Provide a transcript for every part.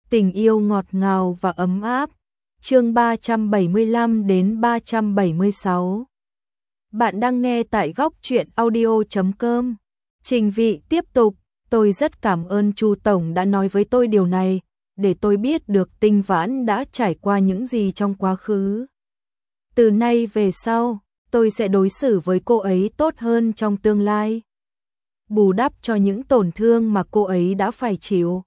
Tình yêu ngọt ngào và ấm áp. Chương 375 đến 376. Bạn đang nghe tại góc truyện audio.com. Trình Vị tiếp tục, tôi rất cảm ơn Chu tổng đã nói với tôi điều này, để tôi biết được Tinh Vãn đã trải qua những gì trong quá khứ. Từ nay về sau, tôi sẽ đối xử với cô ấy tốt hơn trong tương lai, bù đắp cho những tổn thương mà cô ấy đã phải chịu.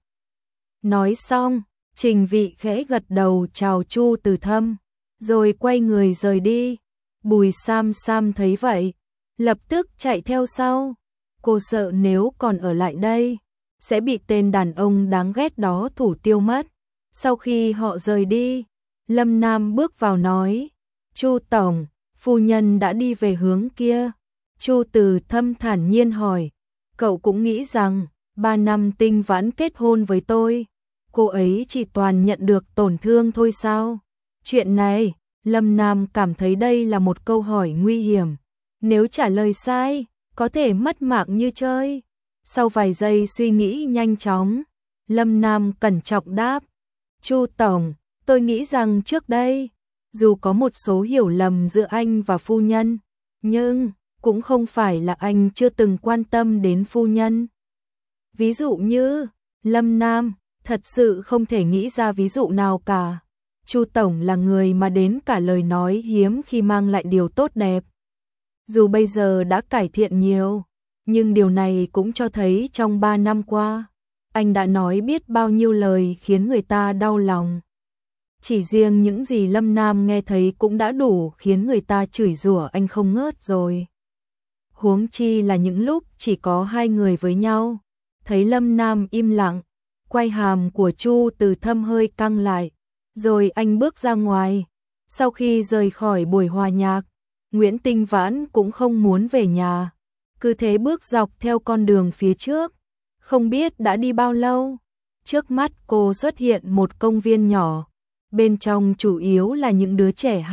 Nói xong, Trình Vị khẽ gật đầu chào Chu Từ Thâm, rồi quay người rời đi. Bùi Sam Sam thấy vậy, lập tức chạy theo sau. Cô sợ nếu còn ở lại đây, sẽ bị tên đàn ông đáng ghét đó thủ tiêu mất. Sau khi họ rời đi, Lâm Nam bước vào nói, Chu tổng, phu nhân đã đi về hướng kia. Chu Từ Thâm thản nhiên hỏi, cậu cũng nghĩ rằng 3 năm Tinh Vãn kết hôn với tôi, cô ấy chỉ toàn nhận được tổn thương thôi sao? Chuyện này, Lâm Nam cảm thấy đây là một câu hỏi nguy hiểm. Nếu trả lời sai, có thể mất mạng như chơi. Sau vài giây suy nghĩ nhanh chóng, Lâm Nam cẩn trọng đáp, Chu tổng, tôi nghĩ rằng trước đây, dù có một số hiểu lầm giữa anh và phu nhân, nhưng cũng không phải là anh chưa từng quan tâm đến phu nhân. Ví dụ như, Lâm Nam thật sự không thể nghĩ ra ví dụ nào cả. Chu tổng là người mà đến cả lời nói hiếm khi mang lại điều tốt đẹp. Dù bây giờ đã cải thiện nhiều, nhưng điều này cũng cho thấy trong 3 năm qua, anh đã nói biết bao nhiêu lời khiến người ta đau lòng. Chỉ riêng những gì Lâm Nam nghe thấy cũng đã đủ khiến người ta chửi rủa anh không ngớt rồi. Huống chi là những lúc chỉ có hai người với nhau. Thấy Lâm Nam im lặng, quai hàm của Chu Từ Thâm hơi căng lại, rồi anh bước ra ngoài. Sau khi rời khỏi buổi hòa nhạc, Nguyễn Tinh Vãn cũng không muốn về nhà, cứ thế bước dọc theo con đường phía trước. Không biết đã đi bao lâu, trước mắt cô xuất hiện một công viên nhỏ, bên trong chủ yếu là những đứa trẻ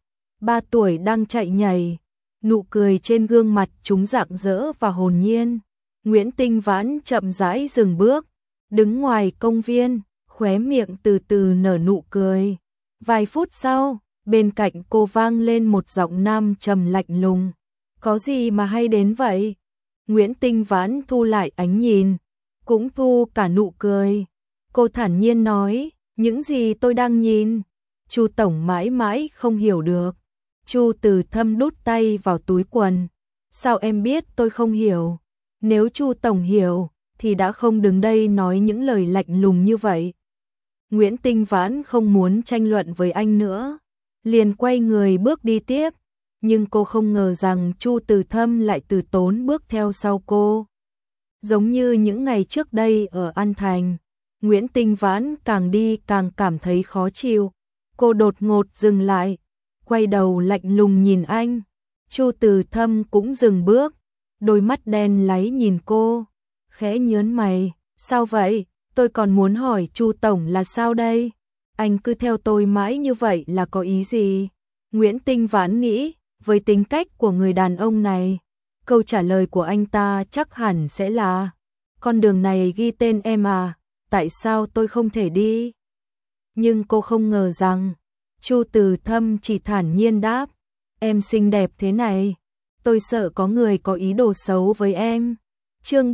2-3 tuổi đang chạy nhảy, nụ cười trên gương mặt chúng rạng rỡ và hồn nhiên. Nguyễn Tinh Vãn chậm rãi dừng bước, đứng ngoài công viên, khóe miệng từ từ nở nụ cười. Vài phút sau, bên cạnh cô vang lên một giọng nam trầm lạnh lùng, có gì mà hay đến vậy? Nguyễn Tinh Vãn thu lại ánh nhìn, cũng thu cả nụ cười. Cô thản nhiên nói, những gì tôi đang nhìn? Chu tổng mãi mãi không hiểu được. Chu Từ Thâm đút tay vào túi quần. Sao em biết tôi không hiểu? Nếu Chu tổng hiểu, thì đã không đứng đây nói những lời lạnh lùng như vậy. Nguyễn Tinh Vãn không muốn tranh luận với anh nữa, liền quay người bước đi tiếp. Nhưng cô không ngờ rằng Chu Từ Thâm lại từ tốn bước theo sau cô. Giống như những ngày trước đây ở An Thành, Nguyễn Tinh Vãn càng đi càng cảm thấy khó chịu. Cô đột ngột dừng lại, quay đầu lạnh lùng nhìn anh. Chu Từ Thâm cũng dừng bước, đôi mắt đen láy nhìn cô, khẽ nhớn mày, sao vậy? Tôi còn muốn hỏi Chu tổng là sao đây? Anh cứ theo tôi mãi như vậy là có ý gì? Nguyễn Tinh Vãn nghĩ, với tính cách của người đàn ông này, câu trả lời của anh ta chắc hẳn sẽ là, con đường này ghi tên em à, tại sao tôi không thể đi? Nhưng cô không ngờ rằng, Chu Từ Thâm chỉ thản nhiên đáp, em xinh đẹp thế này, tôi sợ có người có ý đồ xấu với em. Chương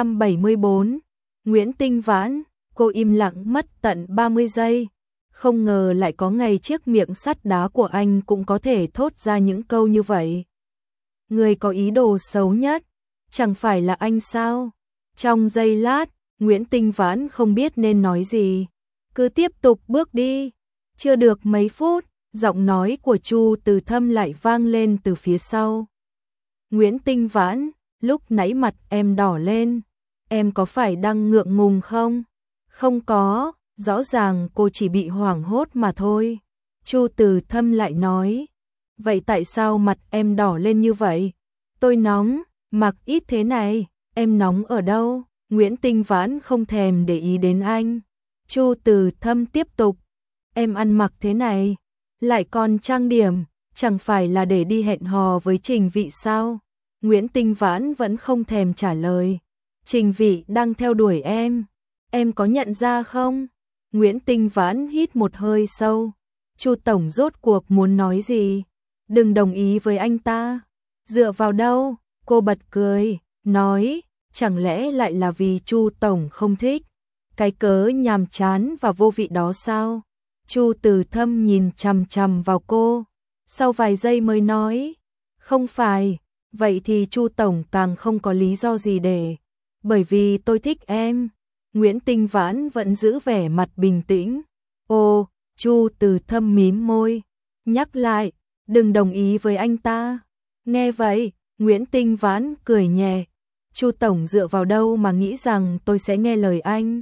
374, Nguyễn Tinh Vãn, cô im lặng mất tận 30 giây. Không ngờ lại có ngày chiếc miệng sắt đá của anh cũng có thể thốt ra những câu như vậy. Người có ý đồ xấu nhất, chẳng phải là anh sao? Trong giây lát, Nguyễn Tinh Vãn không biết nên nói gì, cứ tiếp tục bước đi. Chưa được mấy phút, giọng nói của Chu Từ Thâm lại vang lên từ phía sau. Nguyễn Tinh Vãn, lúc nãy mặt em đỏ lên, em có phải đang ngượng ngùng không? Không có, rõ ràng cô chỉ bị hoảng hốt mà thôi. Chu Từ Thâm lại nói, vậy tại sao mặt em đỏ lên như vậy? Tôi nóng, mặc ít thế này, em nóng ở đâu? Nguyễn Tinh Vãn không thèm để ý đến anh. Chu Từ Thâm tiếp tục, em ăn mặc thế này, lại còn trang điểm, chẳng phải là để đi hẹn hò với Trình Vị sao? Nguyễn Tinh Vãn vẫn không thèm trả lời. Trình Vị đang theo đuổi em có nhận ra không? Nguyễn Tinh Vãn hít một hơi sâu. Chu tổng rốt cuộc muốn nói gì? Đừng đồng ý với anh ta. Dựa vào đâu? Cô bật cười, nói, chẳng lẽ lại là vì Chu tổng không thích cái cớ nhàm chán và vô vị đó sao? Chu Từ Thâm nhìn chằm chằm vào cô, sau vài giây mới nói, không phải, vậy thì Chu tổng càng không có lý do gì để, bởi vì tôi thích em. Nguyễn Tinh Vãn vẫn giữ vẻ mặt bình tĩnh. Ô, Chu Từ Thâm mím môi, nhắc lại, đừng đồng ý với anh ta. Nghe vậy, Nguyễn Tinh Vãn cười nhẹ, Chu tổng dựa vào đâu mà nghĩ rằng tôi sẽ nghe lời anh?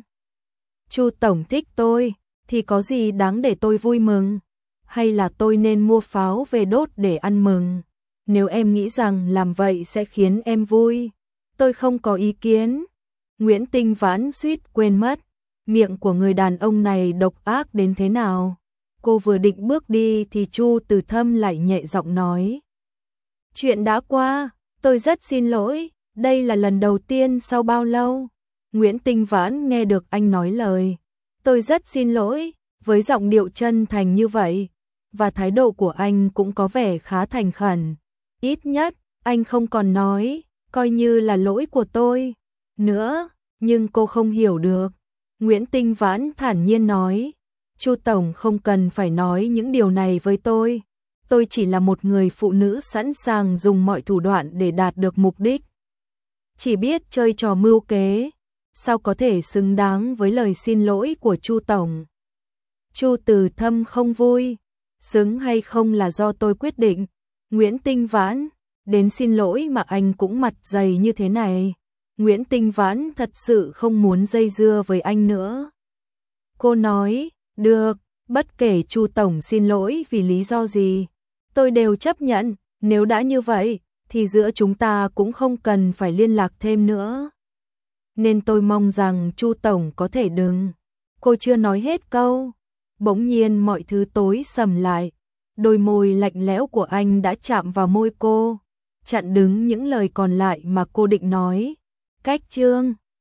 Chu tổng thích tôi, thì có gì đáng để tôi vui mừng? Hay là tôi nên mua pháo về đốt để ăn mừng? Nếu em nghĩ rằng làm vậy sẽ khiến em vui, tôi không có ý kiến. Nguyễn Tinh Vãn suýt quên mất, miệng của người đàn ông này độc ác đến thế nào. Cô vừa định bước đi thì Chu Từ Thâm lại nhẹ giọng nói, chuyện đã qua, tôi rất xin lỗi, đây là lần đầu tiên sau bao lâu? Nguyễn Tinh Vãn nghe được anh nói lời, tôi rất xin lỗi, với giọng điệu chân thành như vậy, và thái độ của anh cũng có vẻ khá thành khẩn. Ít nhất, anh không còn nói, coi như là lỗi của tôi nữa, nhưng cô không hiểu được. Nguyễn Tinh Vãn thản nhiên nói, Chu tổng không cần phải nói những điều này với tôi chỉ là một người phụ nữ sẵn sàng dùng mọi thủ đoạn để đạt được mục đích. Chỉ biết chơi trò mưu kế, sao có thể xứng đáng với lời xin lỗi của Chu tổng? Chu Từ Thâm không vui, xứng hay không là do tôi quyết định. Nguyễn Tinh Vãn, đến xin lỗi mà anh cũng mặt dày như thế này. Nguyễn Tinh Vãn thật sự không muốn dây dưa với anh nữa. Cô nói, được, bất kể Chu tổng xin lỗi vì lý do gì, tôi đều chấp nhận, nếu đã như vậy, thì giữa chúng ta cũng không cần phải liên lạc thêm nữa. Nên tôi mong rằng Chu tổng có thể đừng. Cô chưa nói hết câu, bỗng nhiên mọi thứ tối sầm lại, đôi môi lạnh lẽo của anh đã chạm vào môi cô, chặn đứng những lời còn lại mà cô định nói. Cách chương